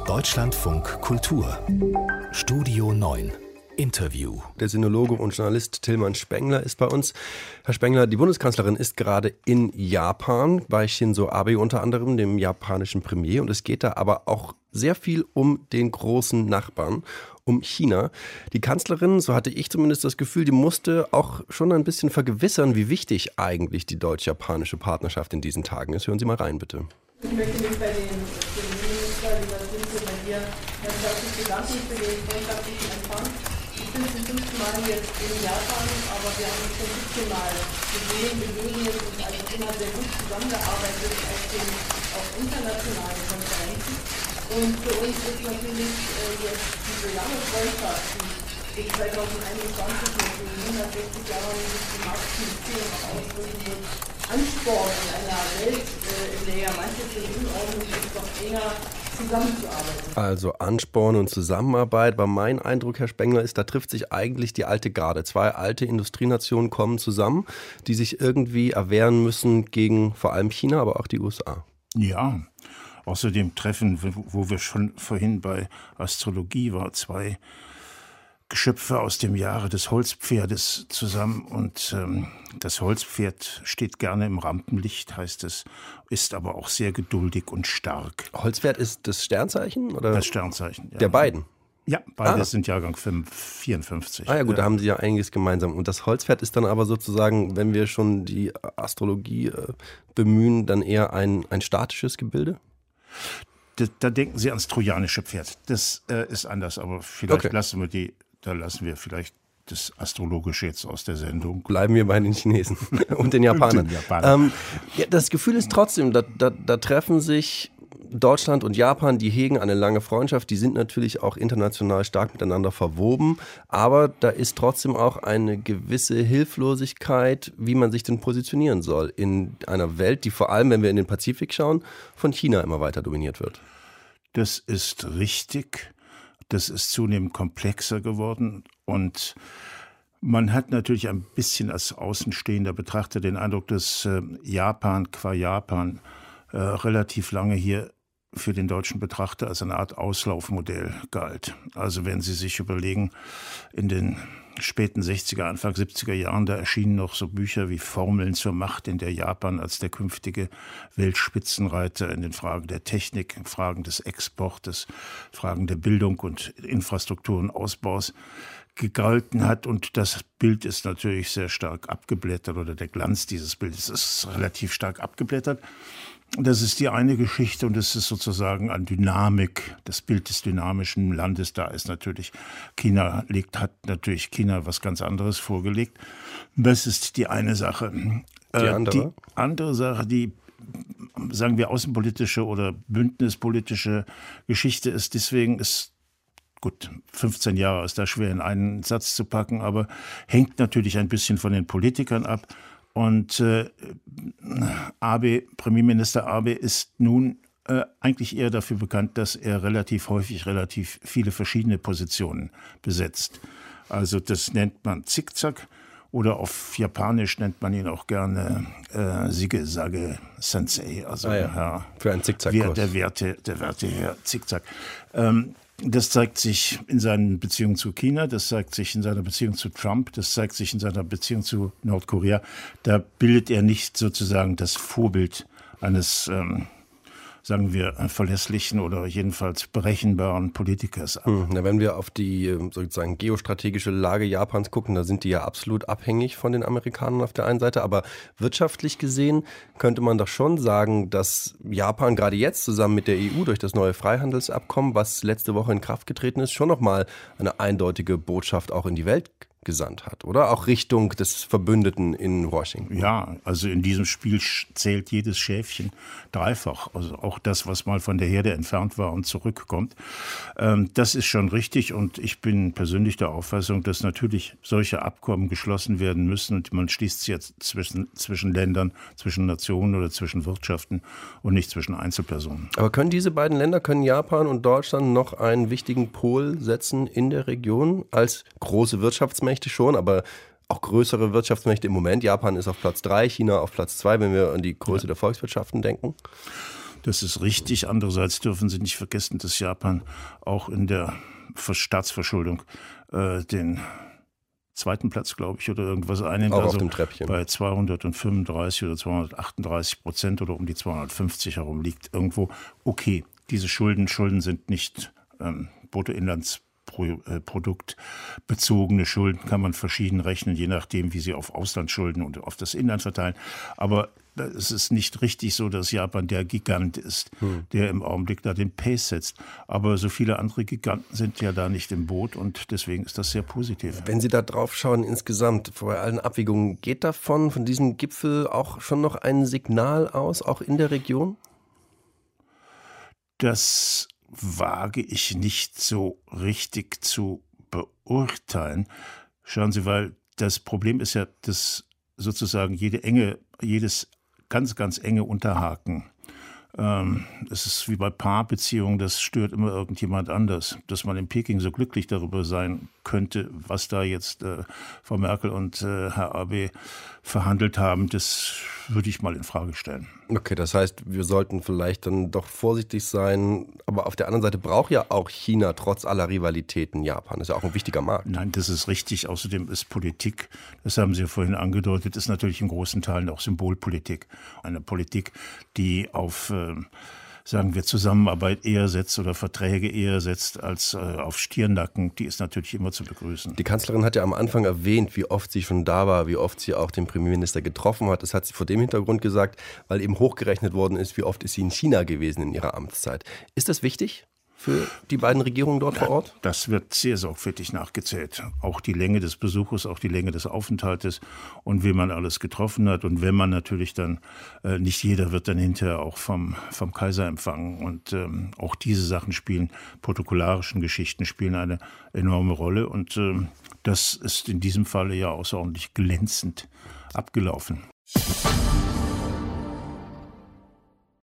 Deutschlandfunk Kultur Studio 9 Interview. Der Sinologe und Journalist Tilman Spengler ist bei uns. Herr Spengler, die Bundeskanzlerin ist gerade in Japan, bei Shinzo Abe unter anderem, dem japanischen Premier. Und es geht da aber auch sehr viel um den großen Nachbarn, um China. Die Kanzlerin, so hatte ich zumindest das Gefühl, die musste auch schon ein bisschen vergewissern, wie wichtig eigentlich die deutsch-japanische Partnerschaft in diesen Tagen ist. Hören Sie mal rein, bitte. Ich möchte mich bei den Premierminister, lieber Shinzo, bei dir ganz herzlich bedanken für den freundschaftlichen Empfang. Ich bin zum 5. Mal jetzt in Japan, aber wir haben uns schon 17 Mal gesehen, begegnet und also immer sehr gut zusammengearbeitet auf internationalen Konferenzen. Und für uns ist natürlich jetzt diese lange Freundschaft, die bis 2021 mit den 160 Jahren bis zum Marktbeziehung noch ausdrücken wird, Ansporn in einer Welt, in der ja manches in Unordnung ist, doch enger zusammenzuarbeiten. Also Ansporn und Zusammenarbeit. Aber mein Eindruck, Herr Spengler, ist, da trifft sich eigentlich die alte Garde. Zwei alte Industrienationen kommen zusammen, die sich irgendwie erwehren müssen gegen vor allem China, aber auch die USA. Ja, außerdem treffen, wo wir schon vorhin bei Astrologie waren, zwei Geschöpfe aus dem Jahre des Holzpferdes zusammen und das Holzpferd steht gerne im Rampenlicht, heißt es, ist aber auch sehr geduldig und stark. Holzpferd ist das Sternzeichen? Oder? Das Sternzeichen, ja. Der beiden? Ja, beide sind Jahrgang 54. Ah ja gut, da haben sie ja einiges gemeinsam. Und das Holzpferd ist dann aber sozusagen, wenn wir schon die Astrologie bemühen, dann eher ein statisches Gebilde? Da denken Sie ans trojanische Pferd. Das ist anders, aber vielleicht lassen wir vielleicht das Astrologische jetzt aus der Sendung. Bleiben wir bei den Chinesen und den Japanern. Ja, das Gefühl ist trotzdem, da treffen sich Deutschland und Japan, die hegen eine lange Freundschaft, die sind natürlich auch international stark miteinander verwoben, aber da ist trotzdem auch eine gewisse Hilflosigkeit, wie man sich denn positionieren soll in einer Welt, die vor allem, wenn wir in den Pazifik schauen, von China immer weiter dominiert wird. Das ist richtig. Das ist zunehmend komplexer geworden und man hat natürlich ein bisschen als außenstehender Betrachter den Eindruck, dass Japan qua Japan relativ lange hier für den deutschen Betrachter als eine Art Auslaufmodell galt. Also wenn Sie sich überlegen, in den späten 60er, Anfang 70er Jahren, da erschienen noch so Bücher wie Formeln zur Macht, in der Japan als der künftige Weltspitzenreiter in den Fragen der Technik, in Fragen des Exportes, Fragen der Bildung und Infrastruktur und Ausbaus gegalten hat. Und das Bild ist natürlich sehr stark abgeblättert oder der Glanz dieses Bildes ist relativ stark abgeblättert. Das ist die eine Geschichte und es ist sozusagen an Dynamik, das Bild des dynamischen Landes. Da ist natürlich hat natürlich China was ganz anderes vorgelegt. Das ist die eine Sache. Die andere? Die andere Sache, die, sagen wir, außenpolitische oder bündnispolitische Geschichte ist, deswegen ist gut, 15 Jahre ist da schwer in einen Satz zu packen, aber hängt natürlich ein bisschen von den Politikern ab. Und Premierminister Abe ist nun eigentlich eher dafür bekannt, dass er relativ häufig relativ viele verschiedene Positionen besetzt. Also das nennt man Zickzack oder auf Japanisch nennt man ihn auch gerne Sige-Sage Sensei. Also für einen Zickzackkurs. Der Werteherr Zickzack. Das zeigt sich in seinen Beziehungen zu China, das zeigt sich in seiner Beziehung zu Trump, das zeigt sich in seiner Beziehung zu Nordkorea. Da bildet er nicht sozusagen das Vorbild eines, sagen wir, verlässlichen oder jedenfalls berechenbaren Politikers ab. Wenn wir auf die sozusagen geostrategische Lage Japans gucken, da sind die ja absolut abhängig von den Amerikanern auf der einen Seite, aber wirtschaftlich gesehen könnte man doch schon sagen, dass Japan gerade jetzt zusammen mit der EU durch das neue Freihandelsabkommen, was letzte Woche in Kraft getreten ist, schon nochmal eine eindeutige Botschaft auch in die Welt gesandt hat, oder? Auch Richtung des Verbündeten in Washington. Ja, also in diesem Spiel zählt jedes Schäfchen dreifach. Also auch das, was mal von der Herde entfernt war und zurückkommt. Das ist schon richtig und ich bin persönlich der Auffassung, dass natürlich solche Abkommen geschlossen werden müssen und man schließt sie jetzt zwischen Ländern, zwischen Nationen oder zwischen Wirtschaften und nicht zwischen Einzelpersonen. Aber können diese beiden Länder, können Japan und Deutschland noch einen wichtigen Pol setzen in der Region als große Wirtschaftsmächte schon, aber auch größere Wirtschaftsmächte im Moment. Japan ist auf Platz 3, China auf Platz 2, wenn wir an die Größe der Volkswirtschaften denken. Das ist richtig. Andererseits dürfen Sie nicht vergessen, dass Japan auch in der Staatsverschuldung den zweiten Platz, glaube ich, oder irgendwas einnimmt. Auch auf dem Treppchen. Bei 235 oder 238% oder um die 250 herum liegt irgendwo. Okay, diese Schulden sind nicht Bruttoinlandsprodukt bezogene Schulden, kann man verschieden rechnen, je nachdem, wie sie auf Auslandsschulden und auf das Inland verteilen. Aber es ist nicht richtig so, dass Japan der Gigant ist, der im Augenblick da den Pace setzt. Aber so viele andere Giganten sind ja da nicht im Boot und deswegen ist das sehr positiv. Wenn Sie da drauf schauen insgesamt, bei allen Abwägungen, geht von diesem Gipfel auch schon noch ein Signal aus, auch in der Region? Das wage ich nicht so richtig zu beurteilen. Schauen Sie, weil das Problem ist ja, dass sozusagen jedes ganz, ganz enge Unterhaken. Es ist wie bei Paarbeziehungen, das stört immer irgendjemand anders. Dass man in Peking so glücklich darüber sein könnte, was da jetzt Frau Merkel und Herr Abe verhandelt haben, das würde ich mal in Frage stellen. Okay, das heißt, wir sollten vielleicht dann doch vorsichtig sein. Aber auf der anderen Seite braucht ja auch China trotz aller Rivalitäten Japan. Das ist ja auch ein wichtiger Markt. Nein, das ist richtig. Außerdem ist Politik, das haben Sie ja vorhin angedeutet, ist natürlich in großen Teilen auch Symbolpolitik. Eine Politik, die auf sagen wir, Zusammenarbeit eher setzt oder Verträge eher setzt als auf Stirnnacken, die ist natürlich immer zu begrüßen. Die Kanzlerin hat ja am Anfang erwähnt, wie oft sie schon da war, wie oft sie auch den Premierminister getroffen hat. Das hat sie vor dem Hintergrund gesagt, weil eben hochgerechnet worden ist, wie oft ist sie in China gewesen in ihrer Amtszeit. Ist das wichtig für die beiden Regierungen dort vor Ort? Das wird sehr sorgfältig nachgezählt. Auch die Länge des Besuches, auch die Länge des Aufenthaltes und wie man alles getroffen hat. Und wenn man natürlich dann, nicht jeder wird dann hinterher auch vom Kaiser empfangen. Und auch diese Sachen protokollarischen Geschichten spielen eine enorme Rolle. Und das ist in diesem Falle ja außerordentlich glänzend abgelaufen.